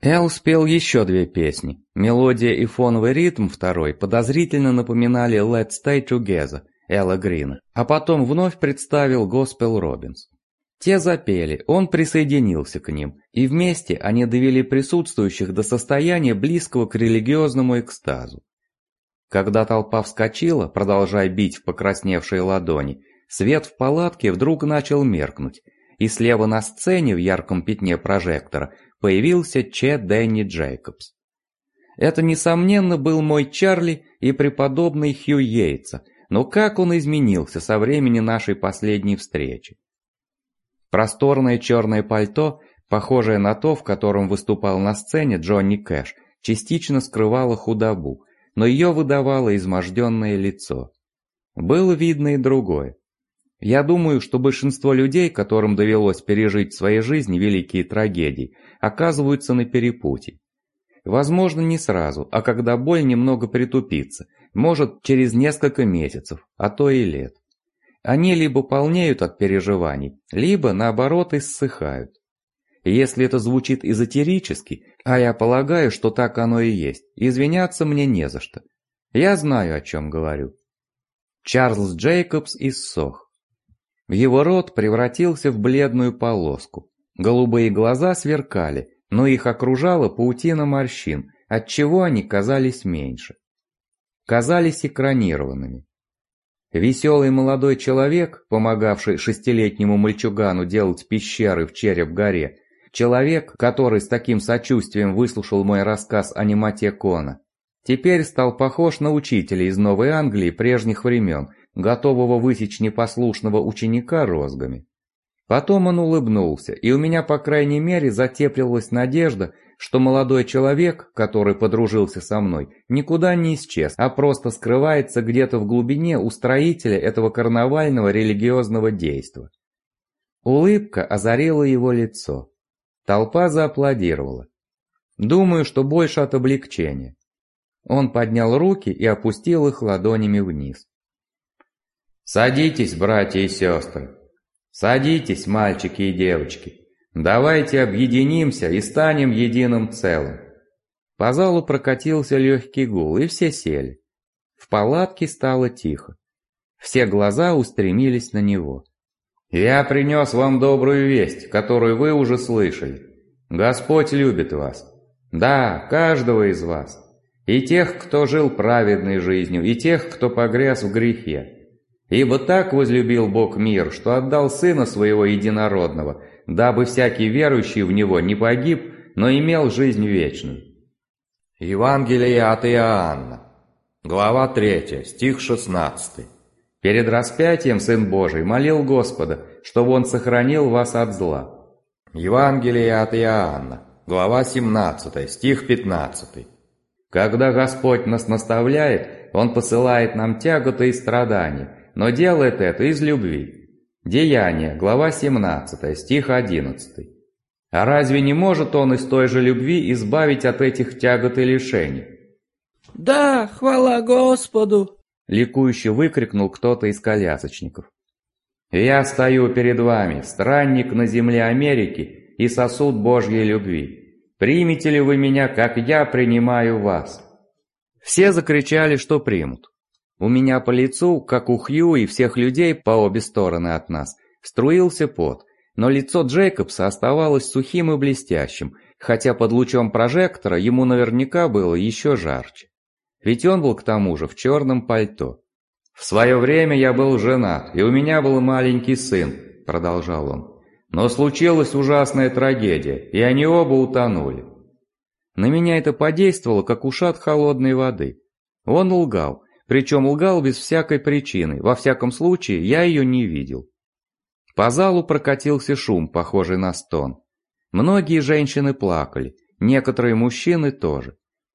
Эл спел еще две песни. Мелодия и фоновый ритм второй подозрительно напоминали «Let's Stay Together» Элла Грина, а потом вновь представил Госпел Робинс. Те запели, он присоединился к ним, и вместе они довели присутствующих до состояния близкого к религиозному экстазу. Когда толпа вскочила, продолжая бить в покрасневшие ладони, свет в палатке вдруг начал меркнуть, и слева на сцене в ярком пятне прожектора появился Че Дэнни Джейкобс. Это, несомненно, был мой Чарли и преподобный Хью Йейтса, но как он изменился со времени нашей последней встречи. Просторное черное пальто, похожее на то, в котором выступал на сцене Джонни Кэш, частично скрывало худобу, но ее выдавало изможденное лицо. Было видно и другое. Я думаю, что большинство людей, которым довелось пережить в своей жизни великие трагедии, оказываются на перепутье. Возможно, не сразу, а когда боль немного притупится, может, через несколько месяцев, а то и лет. Они либо полнеют от переживаний, либо, наоборот, иссыхают. И если это звучит эзотерически, а я полагаю, что так оно и есть, извиняться мне не за что. Я знаю, о чем говорю. Чарльз Джейкобс иссох. Его рот превратился в бледную полоску. Голубые глаза сверкали, но их окружала паутина морщин, отчего они казались меньше. Казались экранированными. Веселый молодой человек, помогавший шестилетнему мальчугану делать пещеры в Череп-горе, человек, который с таким сочувствием выслушал мой рассказ о немоте Кона, теперь стал похож на учителя из Новой Англии прежних времен, готового высечь непослушного ученика розгами. Потом он улыбнулся, и у меня, по крайней мере, затеплилась надежда, что молодой человек, который подружился со мной, никуда не исчез, а просто скрывается где-то в глубине устроителя этого карнавального религиозного действа. Улыбка озарила его лицо. Толпа зааплодировала. Думаю, что больше от облегчения. Он поднял руки и опустил их ладонями вниз. «Садитесь, братья и сестры. Садитесь, мальчики и девочки. Давайте объединимся и станем единым целым». По залу прокатился легкий гул, и все сели. В палатке стало тихо. Все глаза устремились на него. «Я принес вам добрую весть, которую вы уже слышали. Господь любит вас. Да, каждого из вас. И тех, кто жил праведной жизнью, и тех, кто погряз в грехе. Ибо так возлюбил Бог мир, что отдал Сына Своего Единородного, дабы всякий верующий в Него не погиб, но имел жизнь вечную». Евангелие от Иоанна, глава 3, стих 16. Перед распятием Сын Божий молил Господа, чтобы Он сохранил вас от зла. Евангелие от Иоанна, глава 17, стих 15. Когда Господь нас наставляет, Он посылает нам тяготы и страдания, но делает это из любви. Деяния, глава 17, стих 11. А разве не может Он из той же любви избавить от этих тягот и лишений? «Да, хвала Господу!» — ликующе выкрикнул кто-то из колясочников. «Я стою перед вами, странник на земле Америки и сосуд Божьей любви. Примете ли вы меня, как я принимаю вас?» Все закричали, что примут. У меня по лицу, как у Хью и всех людей по обе стороны от нас, струился пот, но лицо Джейкобса оставалось сухим и блестящим, хотя под лучом прожектора ему наверняка было еще жарче. Ведь он был к тому же в черном пальто. «В свое время я был женат, и у меня был маленький сын», — продолжал он. «Но случилась ужасная трагедия, и они оба утонули». На меня это подействовало, как ушат холодной воды. Он лгал, причем лгал без всякой причины, во всяком случае я ее не видел. По залу прокатился шум, похожий на стон. Многие женщины плакали, некоторые мужчины тоже.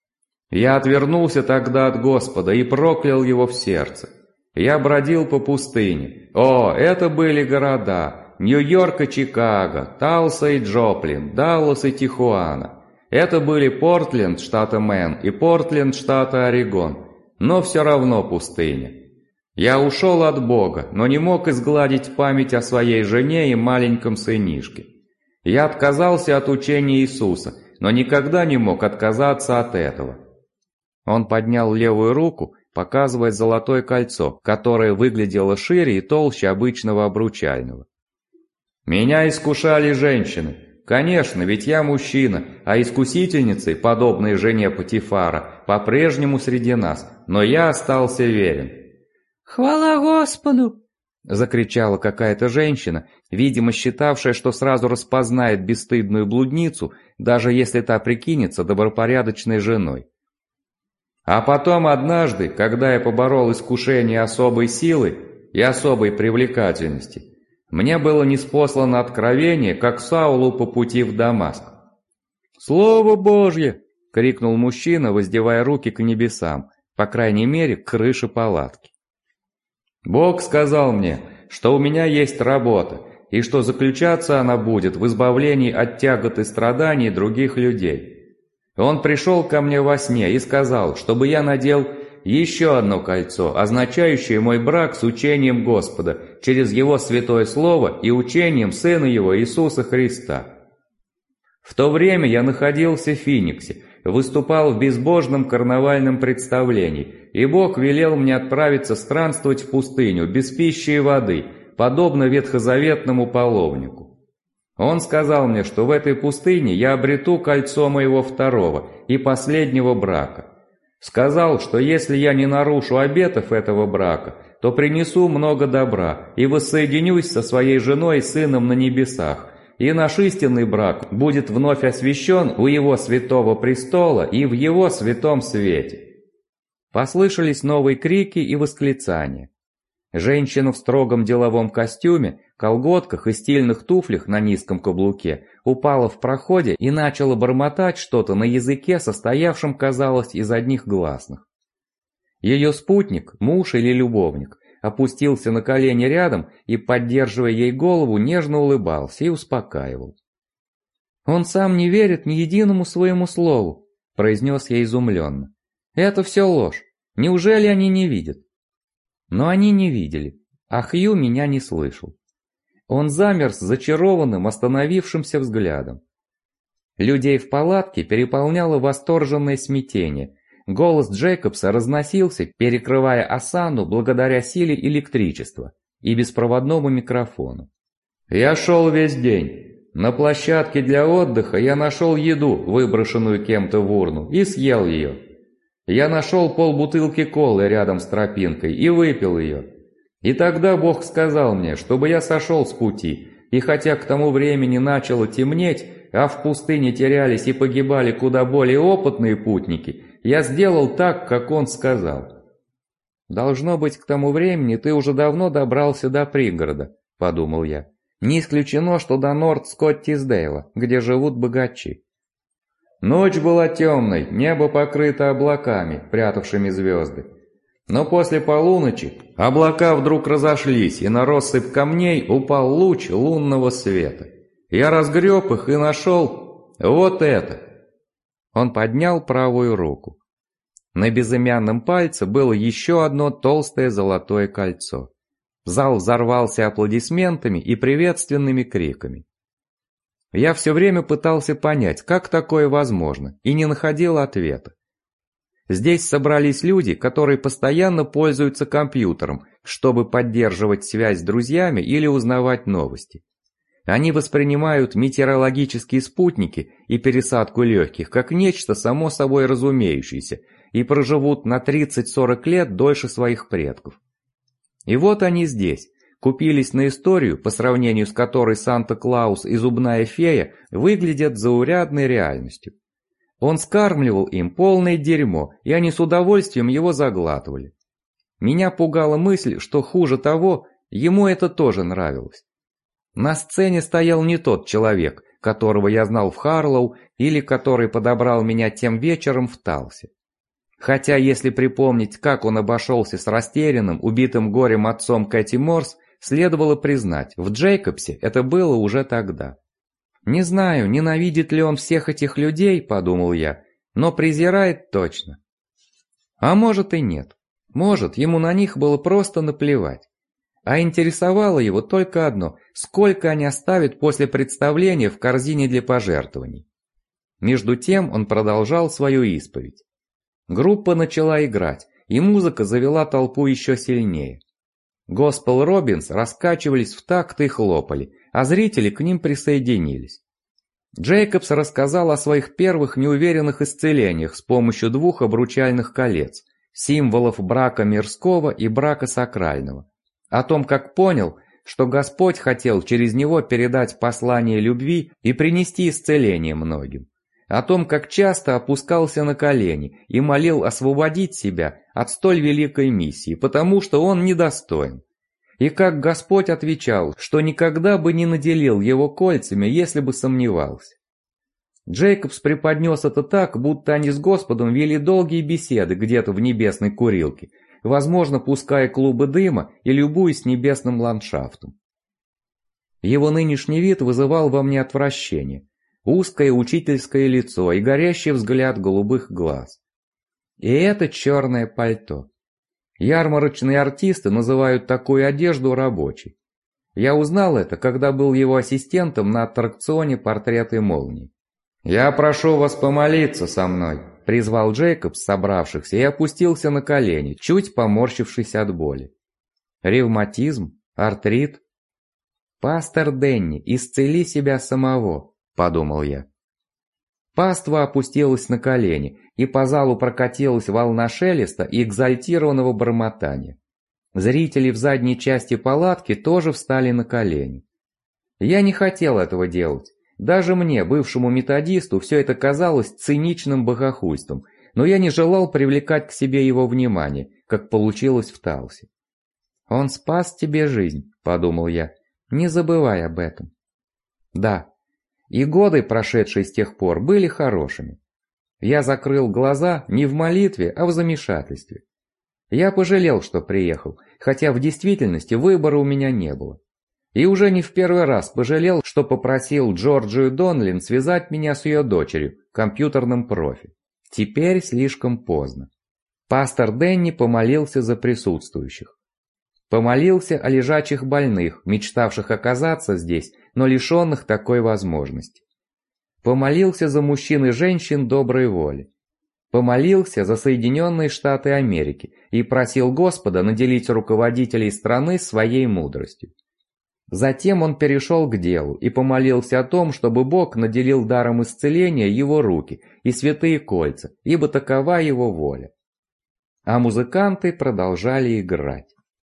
Я отвернулся тогда от Господа и проклял его в сердце. Я бродил по пустыне. О, это были города: Нью-Йорк и Чикаго, Талса и Джоплин, Даллас и Тихуана. Это были Портленд, штата Мэн, и Портленд, штата Орегон. Но все равно пустыня. Я ушел от Бога, но не мог изгладить память о своей жене и маленьком сынишке. Я отказался от учения Иисуса, но никогда не мог отказаться от этого». Он поднял левую руку, показывая золотое кольцо, которое выглядело шире и толще обычного обручального. «Меня искушали женщины. Конечно, ведь я мужчина, а искусительницей, подобной жене Патифара, по-прежнему среди нас, но я остался верен». «Хвала Господу!» — закричала какая-то женщина, видимо считавшая, что сразу распознает бесстыдную блудницу, даже если та прикинется добропорядочной женой. «А потом однажды, когда я поборол искушение особой силы и особой привлекательности, мне было ниспослано откровение, как Саулу по пути в Дамаск». «Слово Божье!» — крикнул мужчина, воздевая руки к небесам, по крайней мере, к крыше палатки. «Бог сказал мне, что у меня есть работа, и что заключаться она будет в избавлении от тягот и страданий других людей. Он пришел ко мне во сне и сказал, чтобы я надел еще одно кольцо, означающее мой брак с учением Господа через Его святое Слово и учением Сына Его Иисуса Христа. В то время я находился в Финиксе, выступал в безбожном карнавальном представлении, и Бог велел мне отправиться странствовать в пустыню без пищи и воды, подобно ветхозаветному половнику. Он сказал мне, что в этой пустыне я обрету кольцо моего второго и последнего брака. Сказал, что если я не нарушу обетов этого брака, то принесу много добра и воссоединюсь со своей женой и сыном на небесах, и наш истинный брак будет вновь освящен у Его святого престола и в Его святом свете». Послышались новые крики и восклицания. Женщина в строгом деловом костюме, колготках и стильных туфлях на низком каблуке упала в проходе и начала бормотать что-то на языке, состоявшем, казалось, из одних гласных. Ее спутник, муж или любовник, опустился на колени рядом и, поддерживая ей голову, нежно улыбался и успокаивал. «Он сам не верит ни единому своему слову», — произнес я изумленно. «Это все ложь. Неужели они не видят?» Но они не видели, а Хью меня не слышал. Он замер с зачарованным, остановившимся взглядом. Людей в палатке переполняло восторженное смятение. Голос Джейкобса разносился, перекрывая осану благодаря силе электричества и беспроводному микрофону. «Я шел весь день. На площадке для отдыха я нашел еду, выброшенную кем-то в урну, и съел ее. Я нашел полбутылки колы рядом с тропинкой и выпил ее. И тогда Бог сказал мне, чтобы я сошел с пути, и хотя к тому времени начало темнеть, а в пустыне терялись и погибали куда более опытные путники, я сделал так, как Он сказал». «Должно быть, к тому времени ты уже давно добрался до пригорода», — подумал я. «Не исключено, что до Норт-Скоттисдейла, где живут богачи». Ночь была темной, небо покрыто облаками, прятавшими звезды. Но после полуночи облака вдруг разошлись, и на россыпь камней упал луч лунного света. Я разгреб их и нашел вот это. Он поднял правую руку. На безымянном пальце было еще одно толстое золотое кольцо. Зал взорвался аплодисментами и приветственными криками. Я все время пытался понять, как такое возможно, и не находил ответа. Здесь собрались люди, которые постоянно пользуются компьютером, чтобы поддерживать связь с друзьями или узнавать новости. Они воспринимают метеорологические спутники и пересадку легких как нечто само собой разумеющееся и проживут на 30-40 лет дольше своих предков. И вот они здесь. Купились на историю, по сравнению с которой Санта-Клаус и Зубная фея выглядят заурядной реальностью. Он скармливал им полное дерьмо, и они с удовольствием его заглатывали. Меня пугала мысль, что хуже того, ему это тоже нравилось. На сцене стоял не тот человек, которого я знал в Харлоу или который подобрал меня тем вечером в Талсе. Хотя, если припомнить, как он обошелся с растерянным, убитым горем отцом Кэти Морс, следовало признать, в Джейкобсе это было уже тогда. Не знаю, ненавидит ли он всех этих людей, подумал я, но презирает точно. А может и нет. Может, ему на них было просто наплевать. А интересовало его только одно – сколько они оставят после представления в корзине для пожертвований. Между тем он продолжал свою исповедь. Группа начала играть, и музыка завела толпу еще сильнее. Госпел Робинс раскачивались в такт и хлопали, а зрители к ним присоединились. Джейкобс рассказал о своих первых неуверенных исцелениях с помощью 2 обручальных колец, символов брака мирского и брака сакрального, о том, как понял, что Господь хотел через него передать послание любви и принести исцеление многим, о том, как часто опускался на колени и молил освободить себя от столь великой миссии, потому что он недостоин, и как Господь отвечал, что никогда бы не наделил его кольцами, если бы сомневался. Джейкобс преподнес это так, будто они с Господом вели долгие беседы где-то в небесной курилке, возможно, пуская клубы дыма и любуясь небесным ландшафтом. Его нынешний вид вызывал во мне отвращение, узкое учительское лицо и горящий взгляд голубых глаз. И это черное пальто. Ярмарочные артисты называют такую одежду рабочей. Я узнал это, когда был его ассистентом на аттракционе «Портреты молнии». «Я прошу вас помолиться со мной», — призвал Джейкобс собравшихся и опустился на колени, чуть поморщившись от боли. Ревматизм? Артрит? «Пастор Денни, исцели себя самого», — подумал я. Паства опустилась на колени, и по залу прокатилась волна шелеста и экзальтированного бормотания. Зрители в задней части палатки тоже встали на колени. Я не хотел этого делать. Даже мне, бывшему методисту, все это казалось циничным богохульством, но я не желал привлекать к себе его внимание, как получилось в Талсе. «Он спас тебе жизнь», — подумал я, — «не забывай об этом». Да, и годы, прошедшие с тех пор, были хорошими. Я закрыл глаза не в молитве, а в замешательстве. Я пожалел, что приехал, хотя в действительности выбора у меня не было. И уже не в первый раз пожалел, что попросил Джорджию Донлин связать меня с ее дочерью, компьютерным профи. Теперь слишком поздно. Пастор Денни помолился за присутствующих. Помолился о лежачих больных, мечтавших оказаться здесь, но лишенных такой возможности. Помолился за мужчин и женщин доброй воли. Помолился за Соединенные Штаты Америки и просил Господа наделить руководителей страны своей мудростью. Затем он перешел к делу и помолился о том, чтобы Бог наделил даром исцеления его руки и святые кольца, ибо такова его воля. А музыканты продолжали играть.